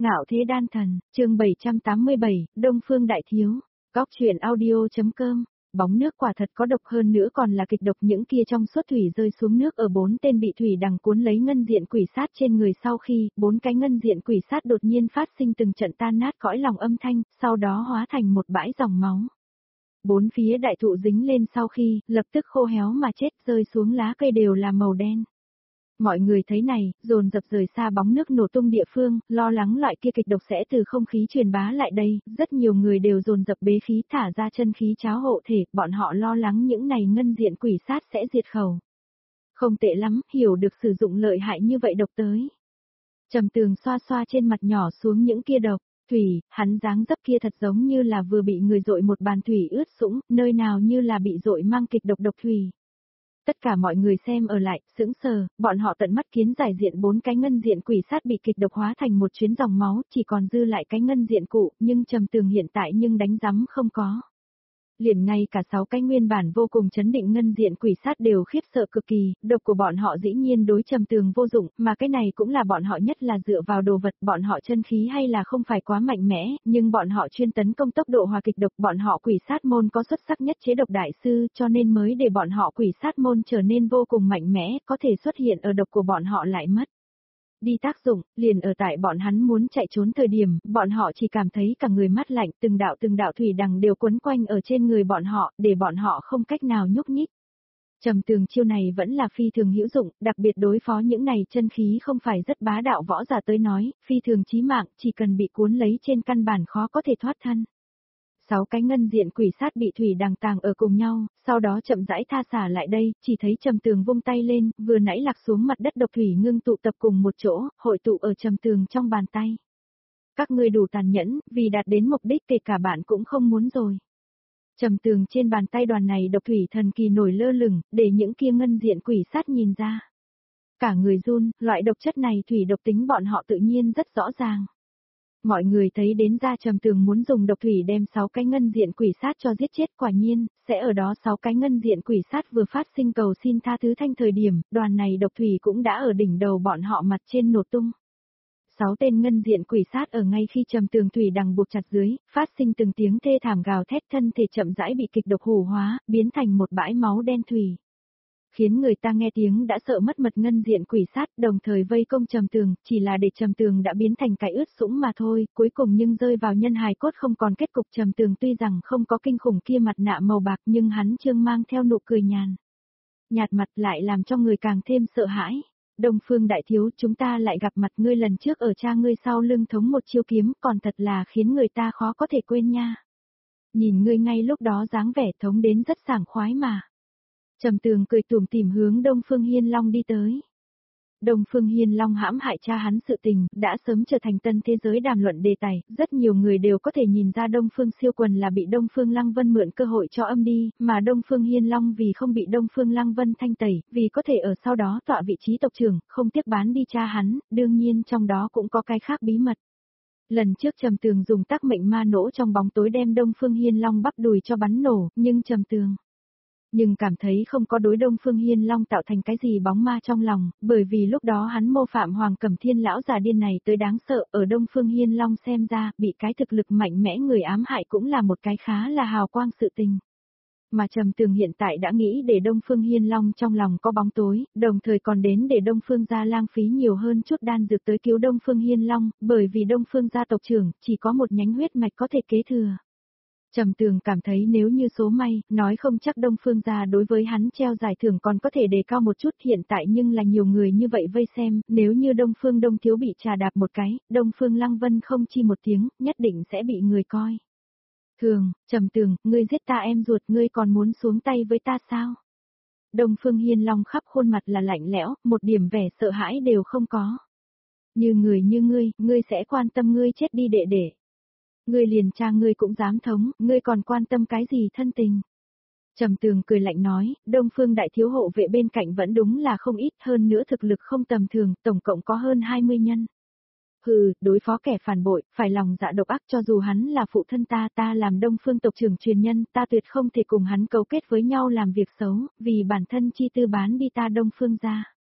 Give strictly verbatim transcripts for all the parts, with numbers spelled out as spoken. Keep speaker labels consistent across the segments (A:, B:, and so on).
A: Ngạo thế đan thần, chương bảy trăm tám mươi bảy, Đông Phương Đại Thiếu, góc truyện audio.com, bóng nước quả thật có độc hơn nữa còn là kịch độc những kia trong suốt thủy rơi xuống nước ở bốn tên bị thủy đằng cuốn lấy ngân diện quỷ sát trên người sau khi, bốn cái ngân diện quỷ sát đột nhiên phát sinh từng trận tan nát cõi lòng âm thanh, sau đó hóa thành một bãi dòng máu. Bốn phía đại thụ dính lên sau khi, lập tức khô héo mà chết rơi xuống lá cây đều là màu đen. Mọi người thấy này, dồn dập rời xa bóng nước nổ tung địa phương, lo lắng loại kia kịch độc sẽ từ không khí truyền bá lại đây, rất nhiều người đều dồn dập bế khí thả ra chân khí cháo hộ thể, bọn họ lo lắng những này ngân diện quỷ sát sẽ diệt khẩu. Không tệ lắm, hiểu được sử dụng lợi hại như vậy độc tới. Trầm Tường xoa xoa trên mặt nhỏ xuống những kia độc, thủy, hắn dáng dấp kia thật giống như là vừa bị người dội một bàn thủy ướt sũng, nơi nào như là bị dội mang kịch độc độc thủy. Tất cả mọi người xem ở lại, sững sờ, bọn họ tận mắt kiến giải diện bốn cái ngân diện quỷ sát bị kịch độc hóa thành một chuyến dòng máu, chỉ còn dư lại cái ngân diện cụ, nhưng Trầm Tường hiện tại nhưng đánh rắm không có. Liền ngay cả sáu cái nguyên bản vô cùng chấn định ngân diện quỷ sát đều khiếp sợ cực kỳ, độc của bọn họ dĩ nhiên đối Trầm Tường vô dụng, mà cái này cũng là bọn họ nhất là dựa vào đồ vật, bọn họ chân khí hay là không phải quá mạnh mẽ, nhưng bọn họ chuyên tấn công tốc độ hòa kịch độc, bọn họ quỷ sát môn có xuất sắc nhất chế độc đại sư, cho nên mới để bọn họ quỷ sát môn trở nên vô cùng mạnh mẽ, có thể xuất hiện ở độc của bọn họ lại mất đi tác dụng, liền ở tại bọn hắn muốn chạy trốn thời điểm, bọn họ chỉ cảm thấy cả người mát lạnh, từng đạo từng đạo thủy đằng đều quấn quanh ở trên người bọn họ, để bọn họ không cách nào nhúc nhích. Trầm Tường chiêu này vẫn là phi thường hữu dụng, đặc biệt đối phó những này chân khí không phải rất bá đạo võ giả tới nói, phi thường chí mạng, chỉ cần bị cuốn lấy trên căn bản khó có thể thoát thân. Sáu cái ngân diện quỷ sát bị thủy đằng tàng ở cùng nhau, sau đó chậm rãi tha xả lại đây, chỉ thấy Trầm Tường vung tay lên, vừa nãy lạc xuống mặt đất độc thủy ngưng tụ tập cùng một chỗ, hội tụ ở Trầm Tường trong bàn tay. Các ngươi đủ tàn nhẫn, vì đạt đến mục đích kể cả bạn cũng không muốn rồi. Trầm Tường trên bàn tay đoàn này độc thủy thần kỳ nổi lơ lửng, để những kia ngân diện quỷ sát nhìn ra. Cả người run, loại độc chất này thủy độc tính bọn họ tự nhiên rất rõ ràng. Mọi người thấy đến ra Trầm Tường muốn dùng độc thủy đem sáu cái ngân diện quỷ sát cho giết chết, quả nhiên, sẽ ở đó sáu cái ngân diện quỷ sát vừa phát sinh cầu xin tha thứ thanh thời điểm, đoàn này độc thủy cũng đã ở đỉnh đầu bọn họ mặt trên nổ tung. Sáu tên ngân diện quỷ sát ở ngay khi Trầm Tường thủy đằng buộc chặt dưới, phát sinh từng tiếng thê thảm gào thét, thân thể chậm rãi bị kịch độc hủ hóa, biến thành một bãi máu đen thủy. Khiến người ta nghe tiếng đã sợ mất mật ngân diện quỷ sát, đồng thời vây công Trầm Tường, chỉ là để Trầm Tường đã biến thành cái ướt sũng mà thôi, cuối cùng nhưng rơi vào nhân hài cốt không còn kết cục. Trầm Tường tuy rằng không có kinh khủng kia mặt nạ màu bạc, nhưng hắn trương mang theo nụ cười nhàn nhạt mặt lại làm cho người càng thêm sợ hãi. Đông Phương Đại Thiếu, chúng ta lại gặp mặt, ngươi lần trước ở cha ngươi sau lưng thống một chiêu kiếm, còn thật là khiến người ta khó có thể quên nha. Nhìn ngươi ngay lúc đó dáng vẻ thống đến rất sảng khoái mà. Trầm Tường cười tủm tỉm hướng Đông Phương Hiên Long đi tới. Đông Phương Hiên Long hãm hại cha hắn sự tình, đã sớm trở thành tân thế giới đàm luận đề tài, rất nhiều người đều có thể nhìn ra Đông Phương Siêu Quần là bị Đông Phương Lăng Vân mượn cơ hội cho âm đi, mà Đông Phương Hiên Long vì không bị Đông Phương Lăng Vân thanh tẩy, vì có thể ở sau đó tọa vị trí tộc trưởng, không tiếc bán đi cha hắn, đương nhiên trong đó cũng có cái khác bí mật. Lần trước Trầm Tường dùng tác mệnh ma nổ trong bóng tối đem Đông Phương Hiên Long bắp đùi cho bắn nổ, nhưng Trầm Tường nhưng cảm thấy không có đối Đông Phương Hiên Long tạo thành cái gì bóng ma trong lòng, bởi vì lúc đó hắn mô phạm Hoàng Cẩm Thiên lão già điên này tới đáng sợ, ở Đông Phương Hiên Long xem ra, bị cái thực lực mạnh mẽ người ám hại cũng là một cái khá là hào quang sự tình. Mà Trầm Tường hiện tại đã nghĩ để Đông Phương Hiên Long trong lòng có bóng tối, đồng thời còn đến để Đông Phương gia lang phí nhiều hơn chút đan dược tới cứu Đông Phương Hiên Long, bởi vì Đông Phương gia tộc trưởng chỉ có một nhánh huyết mạch có thể kế thừa. Trầm Tường cảm thấy nếu như số may, nói không chắc Đông Phương gia đối với hắn treo giải thưởng còn có thể đề cao một chút, hiện tại nhưng là nhiều người như vậy vây xem, nếu như Đông Phương Đông Thiếu bị trà đạp một cái, Đông Phương Lăng Vân không chi một tiếng, nhất định sẽ bị người coi thường. Trầm Tường, ngươi giết ta em ruột, ngươi còn muốn xuống tay với ta sao? Đông Phương Hiên Long khắp khuôn mặt là lạnh lẽo, một điểm vẻ sợ hãi đều không có. Như người như ngươi, ngươi sẽ quan tâm ngươi chết đi đệ đệ. Ngươi liền cha ngươi cũng dám thống, ngươi còn quan tâm cái gì thân tình? Trầm Tường cười lạnh nói, Đông Phương Đại Thiếu hộ vệ bên cạnh vẫn đúng là không ít, hơn nữa thực lực không tầm thường, tổng cộng có hơn hai mươi nhân. Hừ, đối phó kẻ phản bội, phải lòng dạ độc ác, cho dù hắn là phụ thân ta, ta làm Đông Phương tộc trưởng truyền nhân, ta tuyệt không thể cùng hắn cấu kết với nhau làm việc xấu, vì bản thân chi tư bán đi ta Đông Phương gia.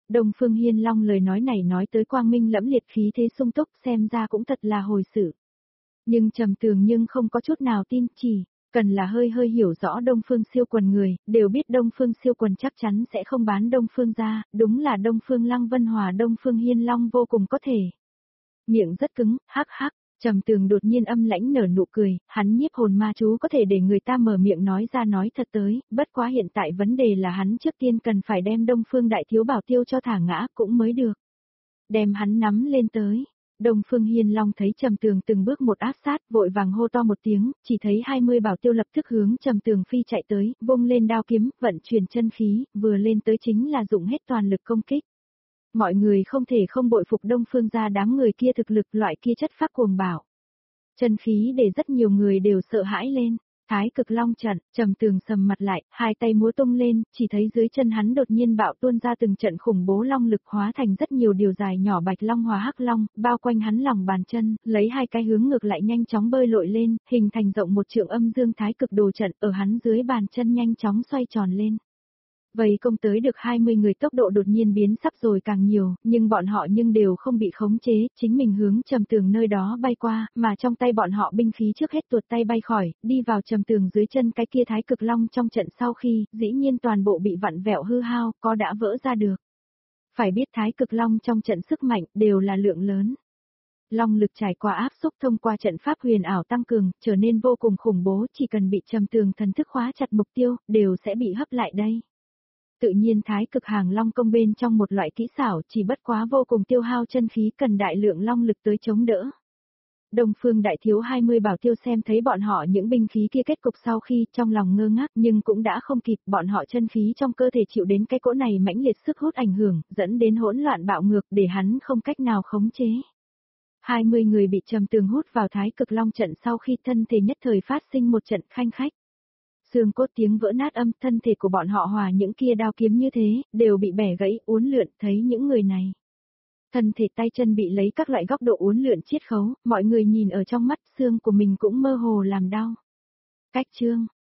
A: Đông Phương Hiên Long lời nói này nói tới quang minh lẫm liệt khí thế sung túc xem ra cũng thật là hồi sự. Nhưng Trầm Tường nhưng không có chút nào tin chỉ, cần là hơi hơi hiểu rõ Đông Phương Siêu Quần người, đều biết Đông Phương Siêu Quần chắc chắn sẽ không bán Đông Phương ra, đúng là Đông Phương Lăng Vân Hòa Đông Phương Hiên Long vô cùng có thể. Miệng rất cứng, hắc hắc, Trầm Tường đột nhiên âm lãnh nở nụ cười, hắn nhiếp hồn ma chú có thể để người ta mở miệng nói ra nói thật tới, bất quá hiện tại vấn đề là hắn trước tiên cần phải đem Đông Phương Đại Thiếu Bảo Tiêu cho thả ngã cũng mới được. Đem hắn nắm lên tới. Đông Phương Hiên Long thấy Trầm Tường từng bước một áp sát, vội vàng hô to một tiếng, chỉ thấy hai mươi bảo tiêu lập tức hướng Trầm Tường phi chạy tới, vung lên đao kiếm, vận chuyển chân khí, vừa lên tới chính là dụng hết toàn lực công kích. Mọi người không thể không bội phục Đông Phương gia đám người kia thực lực loại kia chất phác cuồng bạo. Chân khí để rất nhiều người đều sợ hãi lên. Thái Cực Long trận, Trầm Tường sầm mặt lại, hai tay múa tung lên, chỉ thấy dưới chân hắn đột nhiên bạo tuôn ra từng trận khủng bố long lực hóa thành rất nhiều điều dài nhỏ bạch long hóa hắc long, bao quanh hắn lòng bàn chân, lấy hai cái hướng ngược lại nhanh chóng bơi lội lên, hình thành rộng một trượng âm dương Thái Cực đồ trận, ở hắn dưới bàn chân nhanh chóng xoay tròn lên. Vậy công tới được hai mươi người tốc độ đột nhiên biến sắp rồi càng nhiều, nhưng bọn họ nhưng đều không bị khống chế, chính mình hướng Trầm Tường nơi đó bay qua, mà trong tay bọn họ binh khí trước hết tuột tay bay khỏi, đi vào Trầm Tường dưới chân cái kia Thái Cực Long trong trận sau khi, dĩ nhiên toàn bộ bị vặn vẹo hư hao, có đã vỡ ra được. Phải biết Thái Cực Long trong trận sức mạnh đều là lượng lớn. Long lực trải qua áp xúc thông qua trận pháp huyền ảo tăng cường, trở nên vô cùng khủng bố, chỉ cần bị Trầm Tường thần thức khóa chặt mục tiêu, đều sẽ bị hấp lại đây. Tự nhiên Thái Cực Hàng Long công bên trong một loại kỹ xảo chỉ bất quá vô cùng tiêu hao chân khí cần đại lượng long lực tới chống đỡ. Đông Phương Đại Thiếu hai mươi bảo tiêu xem thấy bọn họ những binh khí kia kết cục sau khi trong lòng ngơ ngác nhưng cũng đã không kịp, bọn họ chân khí trong cơ thể chịu đến cái cỗ này mãnh liệt sức hút ảnh hưởng, dẫn đến hỗn loạn bạo ngược để hắn không cách nào khống chế. hai mươi người bị Trầm Tường hút vào Thái Cực Long trận sau khi thân thể nhất thời phát sinh một trận khanh khách. Xương cốt tiếng vỡ nát âm, thân thể của bọn họ hòa những kia đao kiếm như thế, đều bị bẻ gãy, uốn lượn, thấy những người này. Thân thể tay chân bị lấy các loại góc độ uốn lượn chiết khấu, mọi người nhìn ở trong mắt xương của mình cũng mơ hồ làm đau. Cách chương,